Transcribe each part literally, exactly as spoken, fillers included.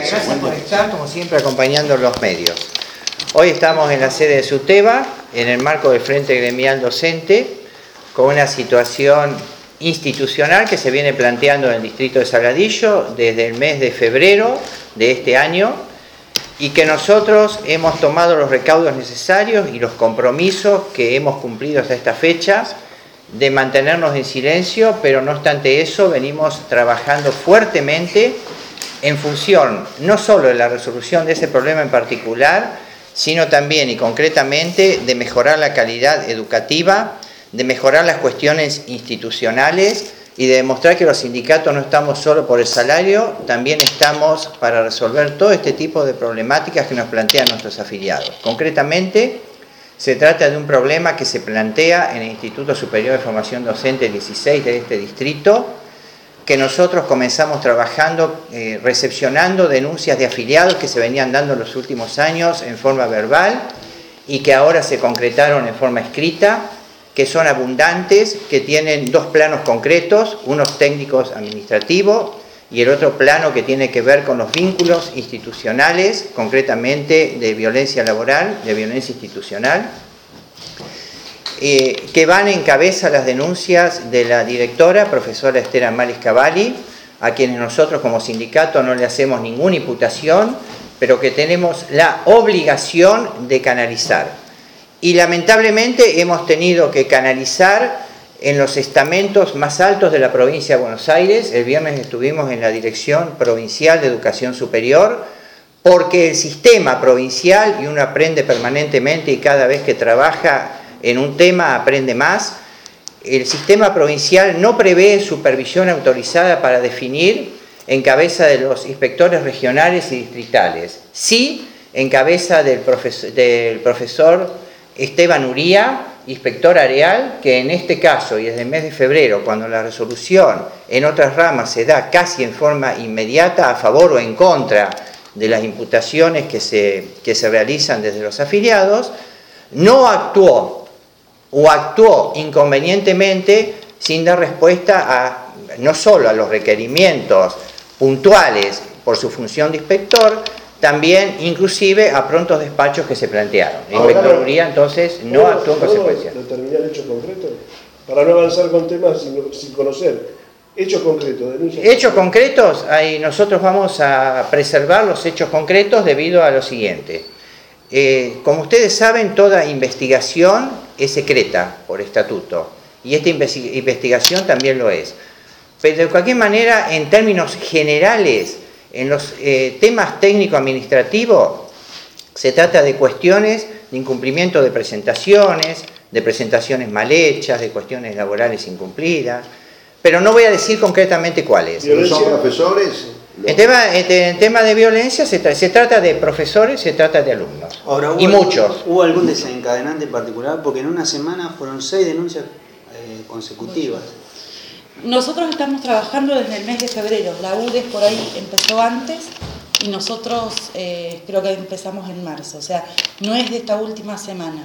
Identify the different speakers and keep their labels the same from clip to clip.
Speaker 1: Gracias por estar, como siempre, acompañando los medios. Hoy estamos en la sede de SUTEBA, en el marco del Frente Gremial Docente, con una situación institucional que se viene planteando en el distrito de Saladillo desde el mes de febrero de este año y que nosotros hemos tomado los recaudos necesarios y los compromisos que hemos cumplido hasta esta fecha de mantenernos en silencio, pero no obstante eso venimos trabajando fuertemente en función no solo de la resolución de ese problema en particular, sino también y concretamente de mejorar la calidad educativa, de mejorar las cuestiones institucionales y de demostrar que los sindicatos no estamos solo por el salario, también estamos para resolver todo este tipo de problemáticas que nos plantean nuestros afiliados. Concretamente, se trata de un problema que se plantea en el Instituto Superior de Formación Docente dieciséis de este distrito, que nosotros comenzamos trabajando, eh, recepcionando denuncias de afiliados que se venían dando en los últimos años en forma verbal y que ahora se concretaron en forma escrita, que son abundantes, que tienen dos planos concretos, unos técnicos administrativos y el otro plano que tiene que ver con los vínculos institucionales, concretamente de violencia laboral, de violencia institucional, eh, que van en cabeza las denuncias de la directora, profesora Esther Amalis Cavalli, a quienes nosotros como sindicato no le hacemos ninguna imputación, pero que tenemos la obligación de canalizar. Y lamentablemente hemos tenido que canalizar en los estamentos más altos de la provincia de Buenos Aires. El viernes estuvimos en la Dirección Provincial de Educación Superior, porque el sistema provincial, y uno aprende permanentemente y cada vez que trabaja en un tema aprende más, el sistema provincial no prevé supervisión autorizada para definir en cabeza de los inspectores regionales y distritales. Sí, en cabeza del profesor, del profesor Esteban Uría, inspector areal, que en este caso y desde el mes de febrero, cuando la resolución en otras ramas se da casi en forma inmediata a favor o en contra de las imputaciones que se, que se realizan desde los afiliados, no actuó o actuó inconvenientemente sin dar respuesta a no solo a los requerimientos puntuales por su función de inspector, también inclusive a prontos despachos que se plantearon. El inspector Uría entonces no
Speaker 2: ¿puedo,
Speaker 1: actuó en
Speaker 2: ¿puedo
Speaker 1: consecuencia.
Speaker 2: determinar hechos concretos? Para no avanzar con temas sin, sin conocer. Hechos concretos, denuncias.
Speaker 1: Hechos concretos, ahí nosotros vamos a preservar los hechos concretos debido a lo siguiente. Eh, como ustedes saben, toda investigación es secreta por estatuto y esta investigación también lo es. Pero de cualquier manera, en términos generales, en los eh, temas técnico-administrativos se trata de cuestiones de incumplimiento de presentaciones, de presentaciones mal hechas, de cuestiones laborales incumplidas, pero no voy a decir concretamente cuáles.
Speaker 3: ¿Son profesores?
Speaker 1: En tema, en tema de violencia se, tra se trata de profesores, se trata de alumnos.
Speaker 4: Ahora, ¿hubo
Speaker 1: y
Speaker 4: algún,
Speaker 1: muchos.
Speaker 4: ¿Hubo algún desencadenante en particular? Porque en una semana fueron seis denuncias eh, consecutivas.
Speaker 5: Nosotros estamos trabajando desde el mes de febrero. La U D E S por ahí empezó antes y nosotros eh, creo que empezamos en marzo. O sea, no es de esta última semana.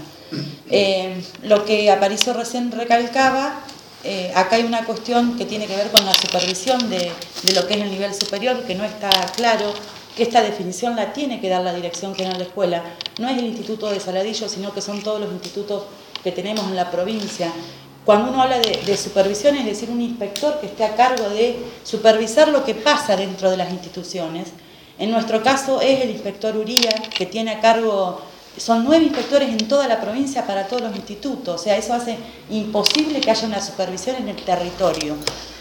Speaker 5: Eh, lo que Aparicio recién recalcaba, eh, acá hay una cuestión que tiene que ver con la supervisión de, de lo que es el nivel superior, que no está claro, que esta definición la tiene que dar la Dirección General de Escuela. No es el Instituto de Saladillo, sino que son todos los institutos que tenemos en la provincia. Cuando uno habla de, de supervisión, es decir, un inspector que esté a cargo de supervisar lo que pasa dentro de las instituciones. En nuestro caso es el inspector Uría, que tiene a cargo, son nueve inspectores en toda la provincia para todos los institutos, o sea, eso hace imposible que haya una supervisión en el territorio.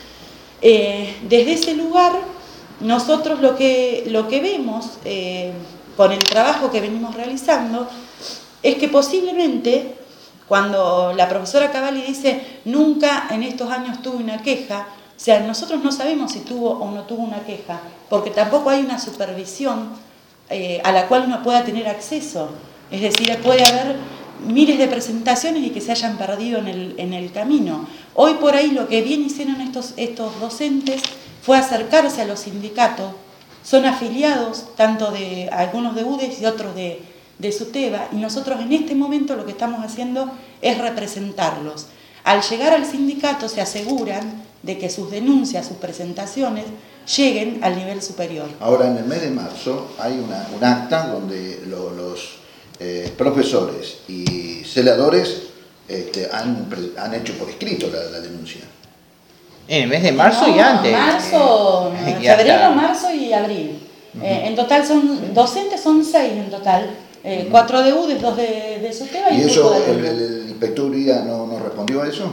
Speaker 5: Eh, desde ese lugar, nosotros lo que, lo que vemos eh, con el trabajo que venimos realizando es que posiblemente, cuando la profesora Cavalli dice nunca en estos años tuve una queja, o sea, nosotros no sabemos si tuvo o no tuvo una queja, porque tampoco hay una supervisión eh, a la cual uno pueda tener acceso. Es decir, puede haber miles de presentaciones y que se hayan perdido en el, en el camino. Hoy por ahí lo que bien hicieron estos, estos docentes fue acercarse a los sindicatos. Son afiliados tanto de algunos de U D E S y otros de de SUTEBA, y nosotros en este momento lo que estamos haciendo es representarlos. Al llegar al sindicato se aseguran de que sus denuncias, sus presentaciones lleguen al nivel superior.
Speaker 3: Ahora, en el mes de marzo hay una, un acta donde lo, los eh, profesores y celadores este, han, han hecho por escrito la, la denuncia.
Speaker 1: En el mes de marzo
Speaker 5: no,
Speaker 1: y antes.
Speaker 5: Marzo,
Speaker 1: eh,
Speaker 5: febrero, marzo y abril. Uh-huh. eh, en total son, docentes son seis en total. Eh, uh-huh. Cuatro de U D E S, dos de, de SUTEBA y,
Speaker 3: ¿Y
Speaker 5: un
Speaker 3: eso,
Speaker 5: grupo de
Speaker 3: el, el, el inspector Uría no, no respondió a eso?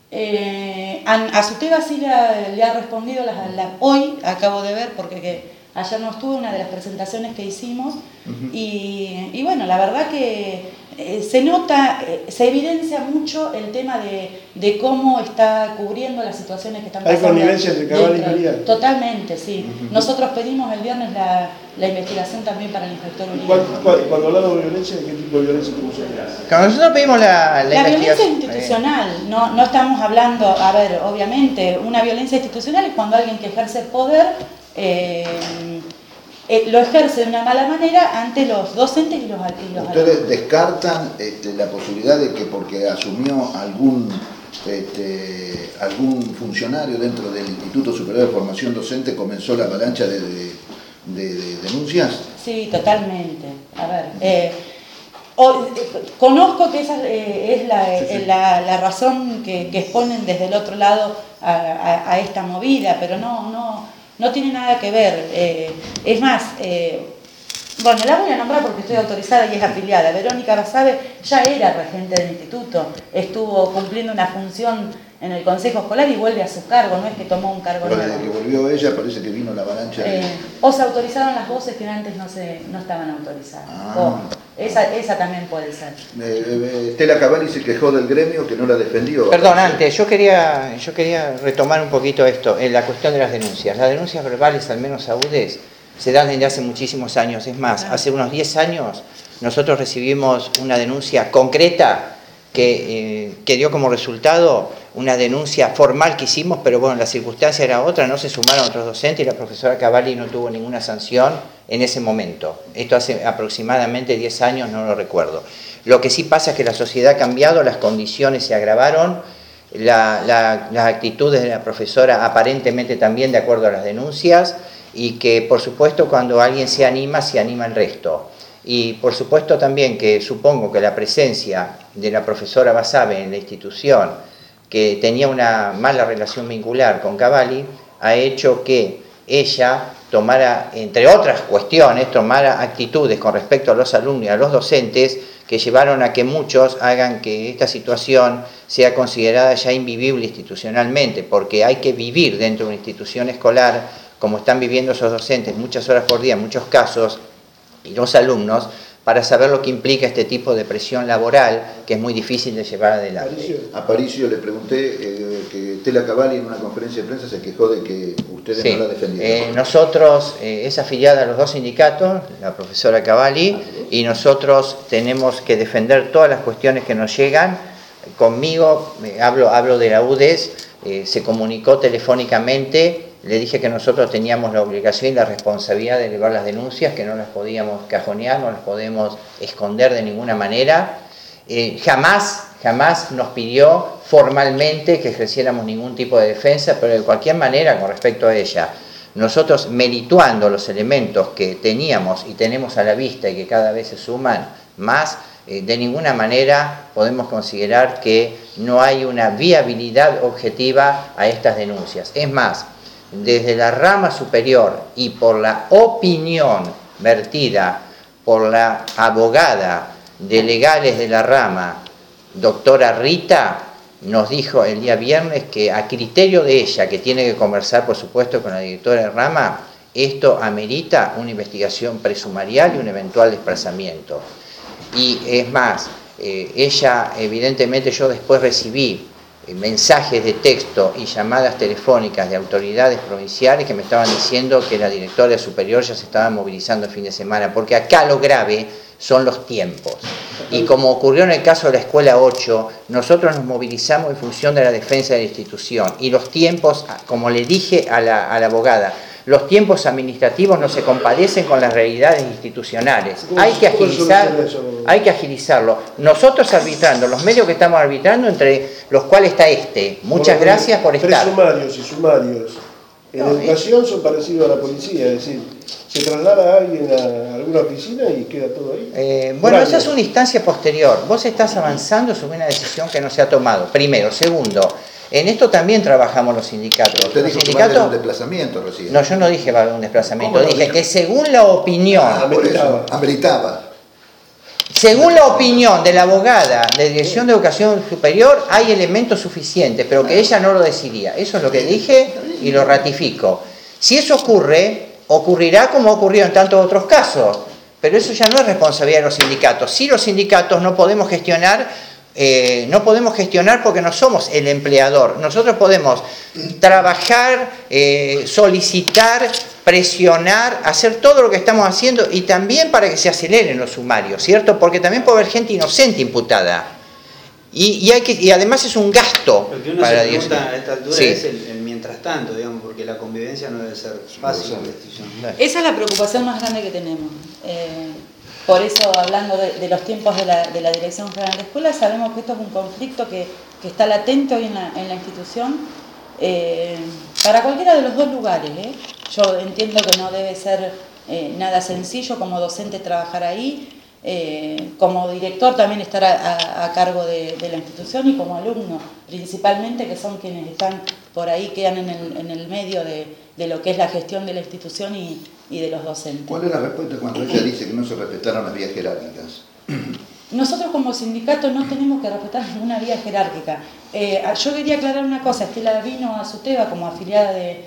Speaker 5: Eh, a, a SUTEBA sí le ha, le ha respondido la, la, hoy, acabo de ver, porque que ayer no estuvo una de las presentaciones que hicimos, uh-huh. y, y bueno, la verdad que eh, se nota, eh, se evidencia mucho el tema de, de cómo está cubriendo las situaciones que están pasando.
Speaker 2: ¿Hay connivencia entre Cavalli y Uría?
Speaker 5: Totalmente, sí. Uh-huh. Nosotros pedimos el viernes la, la investigación también para el inspector Uría.
Speaker 2: Cuando, cuando hablamos de violencia, ¿de qué tipo de violencia tenemos que hablar?
Speaker 1: Cuando nosotros pedimos la, la,
Speaker 5: la violencia
Speaker 1: investigación
Speaker 5: institucional, eh. no, no estamos hablando, a ver, obviamente, una violencia institucional es cuando alguien que ejerce poder eh, eh, lo ejerce de una mala manera ante los docentes y los, y los
Speaker 3: ¿Ustedes
Speaker 5: alumnos.
Speaker 3: descartan este, la posibilidad de que porque asumió algún, este, algún funcionario dentro del Instituto Superior de Formación Docente comenzó la avalancha de, de, de, de denuncias?
Speaker 5: Sí, totalmente. A ver, eh, o, eh, conozco que esa eh, es la, sí, sí. La, la razón que, que exponen desde el otro lado a, a, a esta movida, pero no, no, no tiene nada que ver. Eh, es más, eh, bueno, la voy a nombrar porque estoy autorizada y es afiliada. Verónica Basabe ya era regente del instituto, estuvo cumpliendo una función en el consejo escolar y vuelve a su cargo, no es que tomó un cargo
Speaker 3: nuevo.
Speaker 5: Pero
Speaker 3: desde que volvió ella parece que vino la avalancha.
Speaker 5: Eh, o se autorizaron las voces que antes no, se, no estaban autorizadas. Ah. O esa, esa también puede ser.
Speaker 3: Eh, eh, Estela Cavalli se quejó del gremio que no la defendió.
Speaker 1: Perdón, antes, yo quería, yo quería retomar un poquito esto, en la cuestión de las denuncias. Las denuncias verbales, al menos a U D E S, se dan desde hace muchísimos años. Es más, hace unos diez años nosotros recibimos una denuncia concreta que, eh, que dio como resultado una denuncia formal que hicimos, pero bueno, la circunstancia era otra, no se sumaron otros docentes y la profesora Cavalli no tuvo ninguna sanción en ese momento. Esto hace aproximadamente diez años, no lo recuerdo. Lo que sí pasa es que la sociedad ha cambiado, las condiciones se agravaron, la, la, las actitudes de la profesora aparentemente también de acuerdo a las denuncias, y que por supuesto cuando alguien se anima, se anima el resto. Y por supuesto también que supongo que la presencia de la profesora Basabe en la institución, que tenía una mala relación vincular con Cavalli, ha hecho que ella tomara, entre otras cuestiones, tomara actitudes con respecto a los alumnos y a los docentes que llevaron a que muchos hagan que esta situación sea considerada ya invivible institucionalmente, porque hay que vivir dentro de una institución escolar como están viviendo esos docentes muchas horas por día, en muchos casos, y los alumnos, para saber lo que implica este tipo de presión laboral que es muy difícil de llevar adelante.
Speaker 3: A Paricio le pregunté eh, que Estela Cavalli en una conferencia de prensa se quejó de que ustedes
Speaker 1: sí.
Speaker 3: no la defendieron.
Speaker 1: Eh, nosotros, eh, es afiliada a los dos sindicatos, la profesora Cavalli, y nosotros tenemos que defender todas las cuestiones que nos llegan. Conmigo, eh, hablo, hablo de la U D E S, eh, se comunicó telefónicamente. Le dije que nosotros teníamos la obligación y la responsabilidad de elevar las denuncias, que no las podíamos cajonear, no las podemos esconder de ninguna manera. Eh, jamás, jamás nos pidió formalmente que ejerciéramos ningún tipo de defensa, pero de cualquier manera, con respecto a ella, nosotros merituando los elementos que teníamos y tenemos a la vista y que cada vez se suman más, eh, de ninguna manera podemos considerar que no hay una viabilidad objetiva a estas denuncias. Es más, desde la rama superior y por la opinión vertida por la abogada de legales de la rama, doctora Rita, nos dijo el día viernes que a criterio de ella, que tiene que conversar por supuesto con la directora de rama, esto amerita una investigación presumarial y un eventual desplazamiento. Y es más, eh, ella evidentemente, yo después recibí mensajes de texto y llamadas telefónicas de autoridades provinciales que me estaban diciendo que la directora superior ya se estaba movilizando el fin de semana, porque acá lo grave son los tiempos. Y como ocurrió en el caso de la Escuela ocho, nosotros nos movilizamos en función de la defensa de la institución. Y los tiempos, como le dije a la, a la abogada, los tiempos administrativos no se compadecen con las realidades institucionales. Hay que agilizar, hay que agilizarlo. Nosotros arbitrando, los medios que estamos arbitrando, entre los cuales está este. Muchas gracias por estar.
Speaker 2: Tres sumarios y sumarios En
Speaker 1: No,
Speaker 2: educación son parecidos a la policía, es decir, se traslada a alguien a alguna oficina y queda todo ahí.
Speaker 1: Eh, bueno,
Speaker 2: Gracias.
Speaker 1: esa es una instancia posterior. Vos estás avanzando sobre una decisión que no se ha tomado. Primero. Segundo, en esto también trabajamos los sindicatos.
Speaker 3: Usted
Speaker 1: Los
Speaker 3: dijo que va a haber un
Speaker 1: sindicatos...
Speaker 3: desplazamiento recién.
Speaker 1: No, yo no dije va a haber un desplazamiento.
Speaker 3: ¿Cómo no?
Speaker 1: Dije que según la opinión...
Speaker 3: Ah, por eso, ameritaba.
Speaker 1: Según la opinión de la abogada de Dirección de Educación Superior, hay elementos suficientes, pero que ella no lo decidía. Eso es lo que dije y lo ratifico. Si eso ocurre, ocurrirá como ocurrió en tantos otros casos, pero eso ya no es responsabilidad de los sindicatos. Si los sindicatos no podemos gestionar, eh, no podemos gestionar porque no somos el empleador. Nosotros podemos trabajar, eh, solicitar, presionar, hacer todo lo que estamos haciendo y también para que se aceleren los sumarios, ¿cierto? Porque también puede haber gente inocente imputada. Y, y, hay que, y además es un gasto.
Speaker 4: Lo que uno
Speaker 1: para
Speaker 4: se pregunta
Speaker 1: Dios.
Speaker 4: a esta altura
Speaker 1: Sí.
Speaker 4: es el, el mientras tanto, digamos, porque la convivencia no debe ser fácil en la institución.
Speaker 5: Esa es la preocupación más grande que tenemos. Eh, por eso, hablando de, de los tiempos de la, de la Dirección General de Escuelas, sabemos que esto es un conflicto que, que está latente hoy en la, en la institución, eh, para cualquiera de los dos lugares. ¿eh? Yo entiendo que no debe ser eh, nada sencillo como docente trabajar ahí, eh, como director también estar a, a, a cargo de, de la institución y como alumno, principalmente, que son quienes están por ahí, quedan en el, en el medio de, de lo que es la gestión de la institución y, y de los docentes.
Speaker 3: ¿Cuál es la respuesta cuando ella dice que no se respetaron las vías jerárquicas?
Speaker 5: Nosotros como sindicato no tenemos que respetar ninguna vía jerárquica. Eh, yo quería aclarar una cosa, Estela vino a SUTEBA como afiliada de,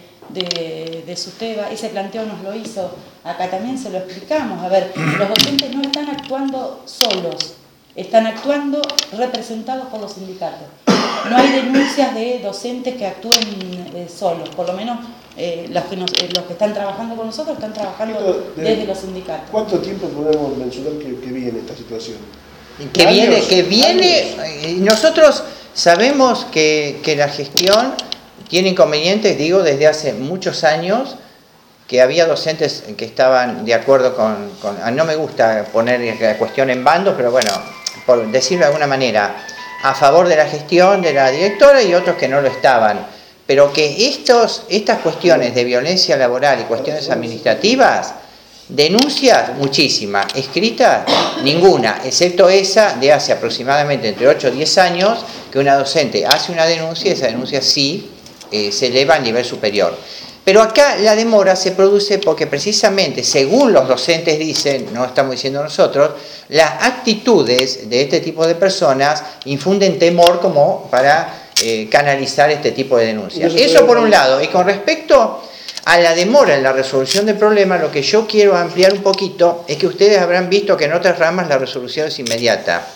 Speaker 5: de, de SUTEBA, ese planteo nos lo hizo, acá también se lo explicamos. A ver, los docentes no están actuando solos, están actuando representados por los sindicatos. No hay denuncias de docentes que actúen eh, solos, por lo menos eh, los, que nos, eh, los que están trabajando con nosotros están trabajando
Speaker 2: De,
Speaker 5: desde los sindicatos.
Speaker 2: ¿Cuánto tiempo podemos mencionar que, que viene esta situación?
Speaker 1: Que viene,
Speaker 2: ¿Años?
Speaker 1: que viene, eh, nosotros sabemos que, que la gestión tiene inconvenientes, digo, desde hace muchos años, que había docentes que estaban de acuerdo con, con no me gusta poner la cuestión en bandos, pero bueno, por decirlo de alguna manera, a favor de la gestión de la directora y otros que no lo estaban. Pero que estos, estas cuestiones de violencia laboral y cuestiones administrativas, denuncias muchísimas, escritas ninguna, excepto esa de hace aproximadamente entre ocho o diez años, que una docente hace una denuncia y esa denuncia sí eh, se eleva al nivel superior. Pero acá la demora se produce porque precisamente, según los docentes dicen, no estamos diciendo nosotros, las actitudes de este tipo de personas infunden temor como para eh, canalizar este tipo de denuncias. Eso por un lado. Y con respecto a la demora en la resolución del problema, lo que yo quiero ampliar un poquito es que ustedes habrán visto que en otras ramas la resolución es inmediata.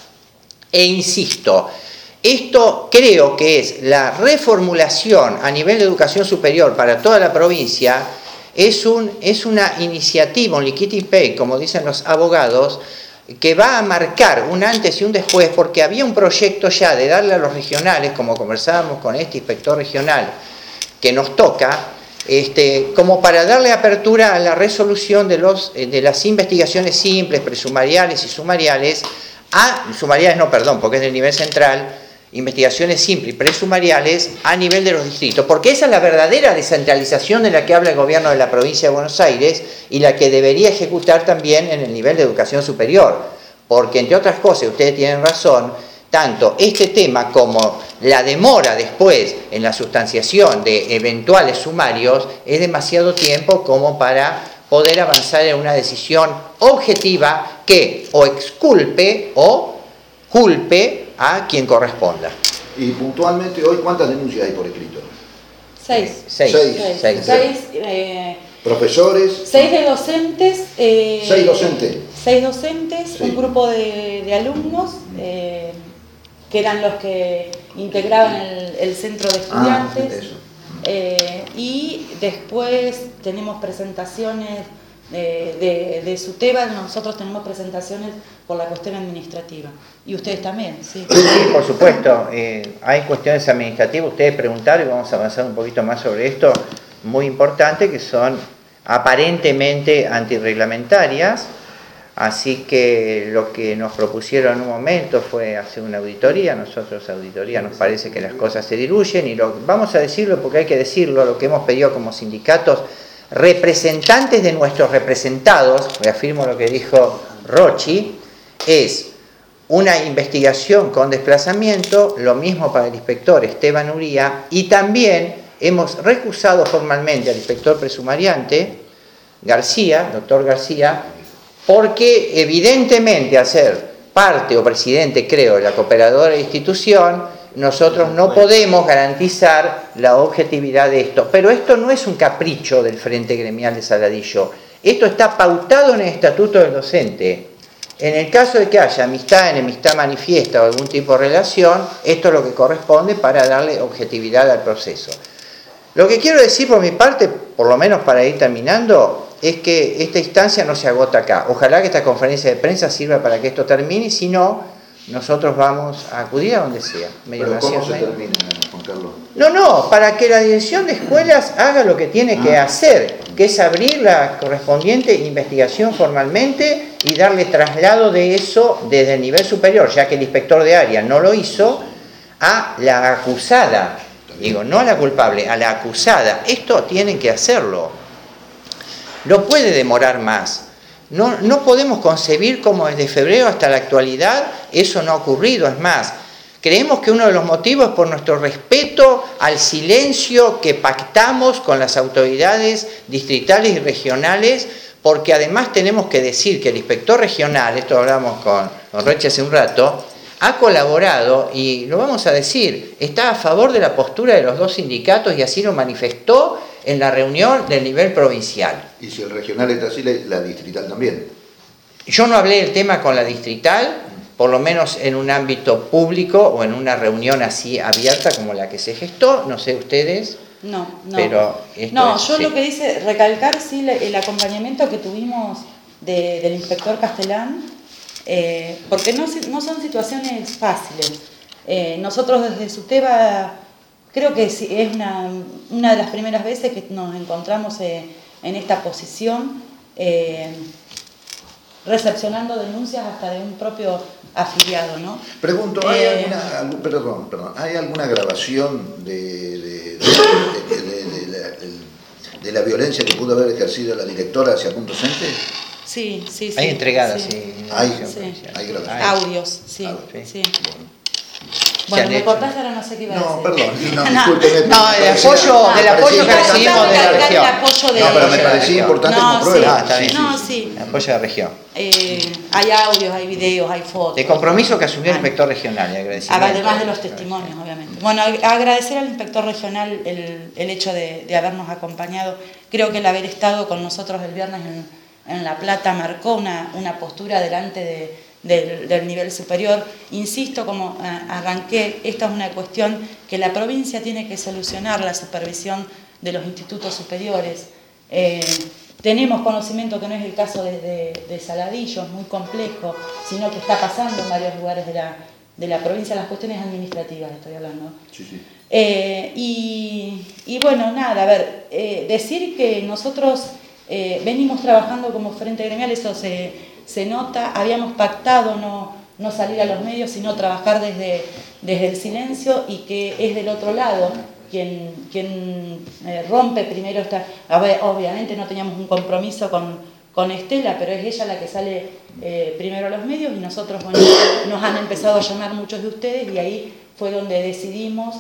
Speaker 1: E insisto, esto creo que es la reformulación a nivel de educación superior para toda la provincia, es, un, es una iniciativa, un liquidity pay, como dicen los abogados, que va a marcar un antes y un después, porque había un proyecto ya de darle a los regionales, como conversábamos con este inspector regional que nos toca, Este, como para darle apertura a la resolución de, los, de las investigaciones simples, presumariales y sumariales, a, sumariales no, perdón, porque es del nivel central, investigaciones simples y presumariales a nivel de los distritos, porque esa es la verdadera descentralización de la que habla el gobierno de la provincia de Buenos Aires y la que debería ejecutar también en el nivel de educación superior, porque entre otras cosas, ustedes tienen razón, tanto este tema como la demora después en la sustanciación de eventuales sumarios es demasiado tiempo como para poder avanzar en una decisión objetiva que o exculpe o culpe a quien corresponda.
Speaker 3: Y puntualmente hoy, ¿cuántas denuncias hay por escrito?
Speaker 5: Seis.
Speaker 1: Seis.
Speaker 3: Seis.
Speaker 5: Seis.
Speaker 1: Seis.
Speaker 5: Seis, eh,
Speaker 3: Profesores.
Speaker 5: seis de docentes. Eh,
Speaker 3: Seis docentes.
Speaker 5: Seis docentes,
Speaker 3: Sí.
Speaker 5: un grupo de, de alumnos, eh, que eran los que integraban el, el centro de estudiantes.
Speaker 3: Ah, eso.
Speaker 5: Eh, y después tenemos presentaciones de, de, de SUTEBA, nosotros tenemos presentaciones por la cuestión administrativa. Y ustedes también, ¿sí?
Speaker 1: Sí, por supuesto. Eh, hay cuestiones administrativas, ustedes preguntaron y vamos a avanzar un poquito más sobre esto, muy importante, que son aparentemente antirreglamentarias. Así que lo que nos propusieron en un momento fue hacer una auditoría. Nosotros auditoría nos parece que las cosas se diluyen y lo, vamos a decirlo porque hay que decirlo, lo que hemos pedido como sindicatos, representantes de nuestros representados, reafirmo lo que dijo Rochi, es una investigación con desplazamiento, lo mismo para el inspector Esteban Uría, y también hemos recusado formalmente al inspector presumariante García, doctor García, porque evidentemente al ser parte o presidente, creo, de la cooperadora de institución, nosotros no podemos garantizar la objetividad de esto. Pero esto no es un capricho del Frente Gremial de Saladillo, esto está pautado en el Estatuto del Docente. En el caso de que haya amistad, enemistad manifiesta o algún tipo de relación, esto es lo que corresponde para darle objetividad al proceso. Lo que quiero decir por mi parte, por lo menos para ir terminando, es que esta instancia no se agota acá. Ojalá que esta conferencia de prensa sirva para que esto termine, y si no, nosotros vamos a acudir a donde sea.
Speaker 3: ¿Pero cómo se termina, Juan Carlos?
Speaker 1: No, no, para que la dirección de escuelas haga lo que tiene ah. que hacer, que es abrir la correspondiente investigación formalmente y darle traslado de eso desde el nivel superior, ya que el inspector de área no lo hizo, a la acusada. Digo, no a la culpable, a la acusada. Esto tienen que hacerlo. No puede demorar más. No, no podemos concebir como desde febrero hasta la actualidad eso no ha ocurrido. Es más, creemos que uno de los motivos es por nuestro respeto al silencio que pactamos con las autoridades distritales y regionales, porque además tenemos que decir que el inspector regional, esto hablamos con, con Roche hace un rato, ha colaborado, y lo vamos a decir, está a favor de la postura de los dos sindicatos y así lo manifestó en la reunión del nivel provincial.
Speaker 3: Y si el regional está así, la distrital también.
Speaker 1: Yo no hablé del tema con la distrital, por lo menos en un ámbito público o en una reunión así abierta como la que se gestó, no sé ustedes.
Speaker 5: No, no.
Speaker 1: Pero esto
Speaker 5: no,
Speaker 1: es,
Speaker 5: yo
Speaker 1: sí.
Speaker 5: lo que dice, recalcar sí el acompañamiento que tuvimos de, del inspector Castellán, eh, porque no, no son situaciones fáciles. Eh, nosotros desde SUTEBA, creo que es una, una de las primeras veces que nos encontramos eh, en esta posición, eh, recepcionando denuncias hasta de un propio afiliado, ¿no?
Speaker 3: Pregunto, ¿hay
Speaker 5: eh,
Speaker 3: alguna, algún, perdón, perdón, ¿hay alguna grabación de, de, de, de, de, de, de, la, de la violencia que pudo haber ejercido la directora hacia algún docente?
Speaker 5: Sí, sí, sí.
Speaker 1: Hay entregadas,
Speaker 5: sí.
Speaker 1: sí.
Speaker 3: Hay,
Speaker 5: sí.
Speaker 3: hay grabaciones.
Speaker 5: Audios, sí,
Speaker 3: Audios.
Speaker 5: sí.
Speaker 3: Bueno.
Speaker 5: Bueno, me cortaste, ahora no sé qué iba a decir.
Speaker 3: No, perdón, no, discúlpeme.
Speaker 1: No, el apoyo, del apoyo que recibimos de la región.
Speaker 5: De...
Speaker 3: No, pero me parecía importante
Speaker 5: no,
Speaker 3: como prueba.
Speaker 5: Sí.
Speaker 1: Ah, está bien.
Speaker 5: No, sí.
Speaker 1: El apoyo de la región.
Speaker 5: Eh, hay audios, hay videos, hay fotos.
Speaker 1: De compromiso que asumió el inspector regional, y agradecimiento.
Speaker 5: Además de los testimonios, obviamente. Bueno, agradecer al inspector regional el, el hecho de, de habernos acompañado. Creo que el haber estado con nosotros el viernes en, en La Plata marcó una, una postura delante de... Del, del nivel superior. Insisto, como arranqué, esta es una cuestión que la provincia tiene que solucionar, la supervisión de los institutos superiores. Eh, tenemos conocimiento que no es el caso de, de, de Saladillo, es muy complejo, sino que está pasando en varios lugares de la, de la provincia, las cuestiones administrativas estoy hablando.
Speaker 3: Sí, sí.
Speaker 5: Eh, y, y bueno, nada, a ver, eh, decir que nosotros eh, venimos trabajando como Frente Gremial, eso se... se nota, habíamos pactado no, no salir a los medios, sino trabajar desde, desde el silencio, y que es del otro lado quien, quien eh, rompe primero esta... A ver, obviamente no teníamos un compromiso con, con Estela, pero es ella la que sale eh, primero a los medios, y nosotros, bueno, nos han empezado a llamar muchos de ustedes, y ahí fue donde decidimos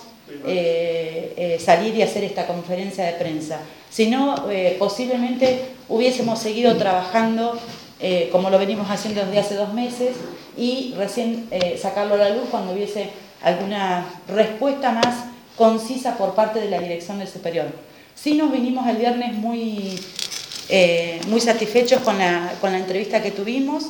Speaker 5: eh, eh, salir y hacer esta conferencia de prensa. Si no, eh, posiblemente hubiésemos seguido trabajando Eh, como lo venimos haciendo desde hace dos meses, y recién eh, sacarlo a la luz cuando hubiese alguna respuesta más concisa por parte de la dirección del superior. Sí, nos vinimos el viernes muy, eh, muy satisfechos con la, con la entrevista que tuvimos,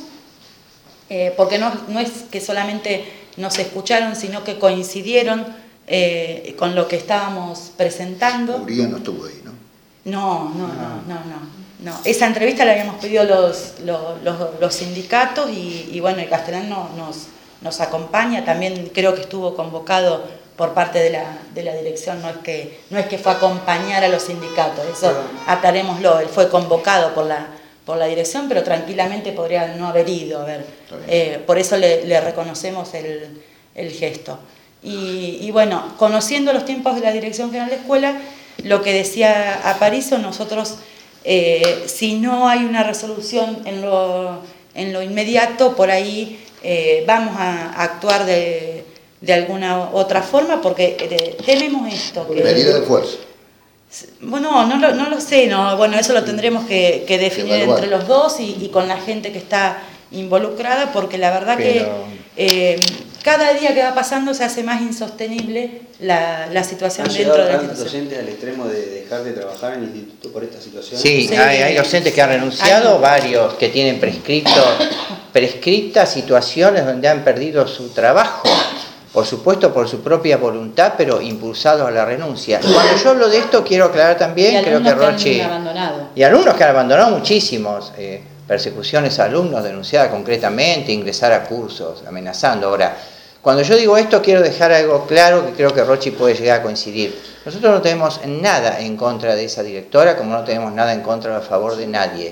Speaker 5: eh, porque no, no es que solamente nos escucharon, sino que coincidieron eh, con lo que estábamos presentando.
Speaker 3: Uría no estuvo ahí, ¿no?
Speaker 5: No, no, no, no, no. No, esa entrevista la habíamos pedido los, los, los, los sindicatos, y, y bueno, el Castellán no, nos, nos acompaña, también creo que estuvo convocado por parte de la, de la dirección, no es, que, no es que fue a acompañar a los sindicatos, eso atarémoslo, él fue convocado por la, por la dirección, pero tranquilamente podría no haber ido. A ver, eh, por eso le, le reconocemos el, el gesto. Y, y bueno, conociendo los tiempos de la Dirección General de Escuela, lo que decía Aparicio, nosotros, eh, si no hay una resolución en lo, en lo inmediato, por ahí eh, vamos a, a actuar de, de alguna otra forma, porque eh, tememos esto. Que,
Speaker 3: medida de fuerza.
Speaker 5: Bueno, no lo, no lo sé, no, bueno, eso lo tendremos que, que definir entre los dos y, y con la gente que está involucrada, porque la verdad Pero... que eh, cada día que va pasando se hace más insostenible la, la situación dentro de la institución.
Speaker 4: ¿Han docentes al extremo de dejar de trabajar en el instituto por esta situación?
Speaker 1: Sí, sí. Hay, hay docentes que han renunciado, hay... varios que tienen prescrito, prescritas situaciones donde han perdido su trabajo. Por supuesto, por su propia voluntad, pero impulsados a la renuncia. Cuando yo hablo de esto, quiero aclarar también, creo que Rochi...
Speaker 5: Que han abandonado.
Speaker 1: Y alumnos que han abandonado muchísimos. Eh, persecuciones a alumnos denunciadas concretamente, ingresar a cursos, amenazando. Ahora, cuando yo digo esto, quiero dejar algo claro que creo que Rochi puede llegar a coincidir. Nosotros no tenemos nada en contra de esa directora, como no tenemos nada en contra o a favor de nadie.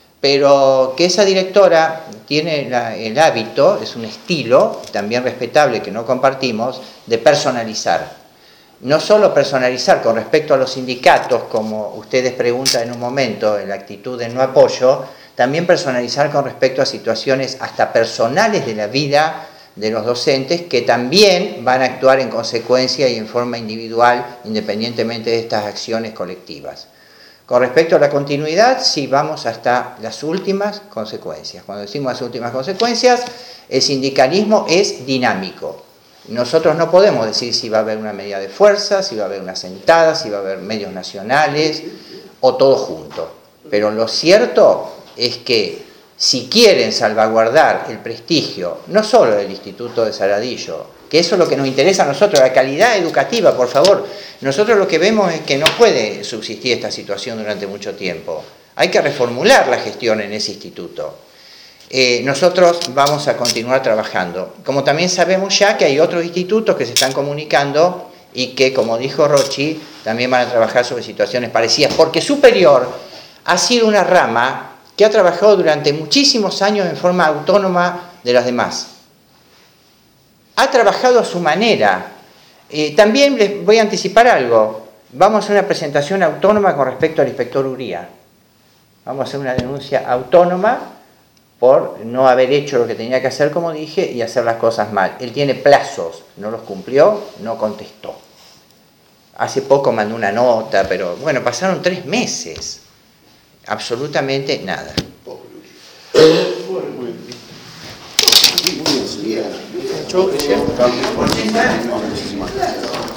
Speaker 1: Pero que esa directora tiene la, el hábito, es un estilo también respetable que no compartimos, de personalizar. No solo personalizar con respecto a los sindicatos, como ustedes preguntan en un momento, en la actitud de no apoyo, también personalizar con respecto a situaciones hasta personales de la vida de los docentes, que también van a actuar en consecuencia y en forma individual, independientemente de estas acciones colectivas. Con respecto a la continuidad, sí, vamos hasta las últimas consecuencias. Cuando decimos las últimas consecuencias, el sindicalismo es dinámico. Nosotros no podemos decir si va a haber una medida de fuerza, si va a haber una sentada, si va a haber medios nacionales o todo junto. Pero lo cierto es que si quieren salvaguardar el prestigio, no solo del Instituto de Saladillo, que eso es lo que nos interesa a nosotros, la calidad educativa, por favor. Nosotros lo que vemos es que no puede subsistir esta situación durante mucho tiempo. Hay que reformular la gestión en ese instituto. Eh, nosotros vamos a continuar trabajando. Como también sabemos ya que hay otros institutos que se están comunicando y que, como dijo Rochi, también van a trabajar sobre situaciones parecidas, porque Superior ha sido una rama que ha trabajado durante muchísimos años en forma autónoma de las demás. Ha trabajado a su manera. Eh, también les voy a anticipar algo. Vamos a hacer una presentación autónoma con respecto al inspector Uría. Vamos a hacer una denuncia autónoma por no haber hecho lo que tenía que hacer, como dije, y hacer las cosas mal. Él tiene plazos, no los cumplió, no contestó. Hace poco mandó una nota, pero bueno, pasaron tres meses. Absolutamente nada.
Speaker 3: Yo,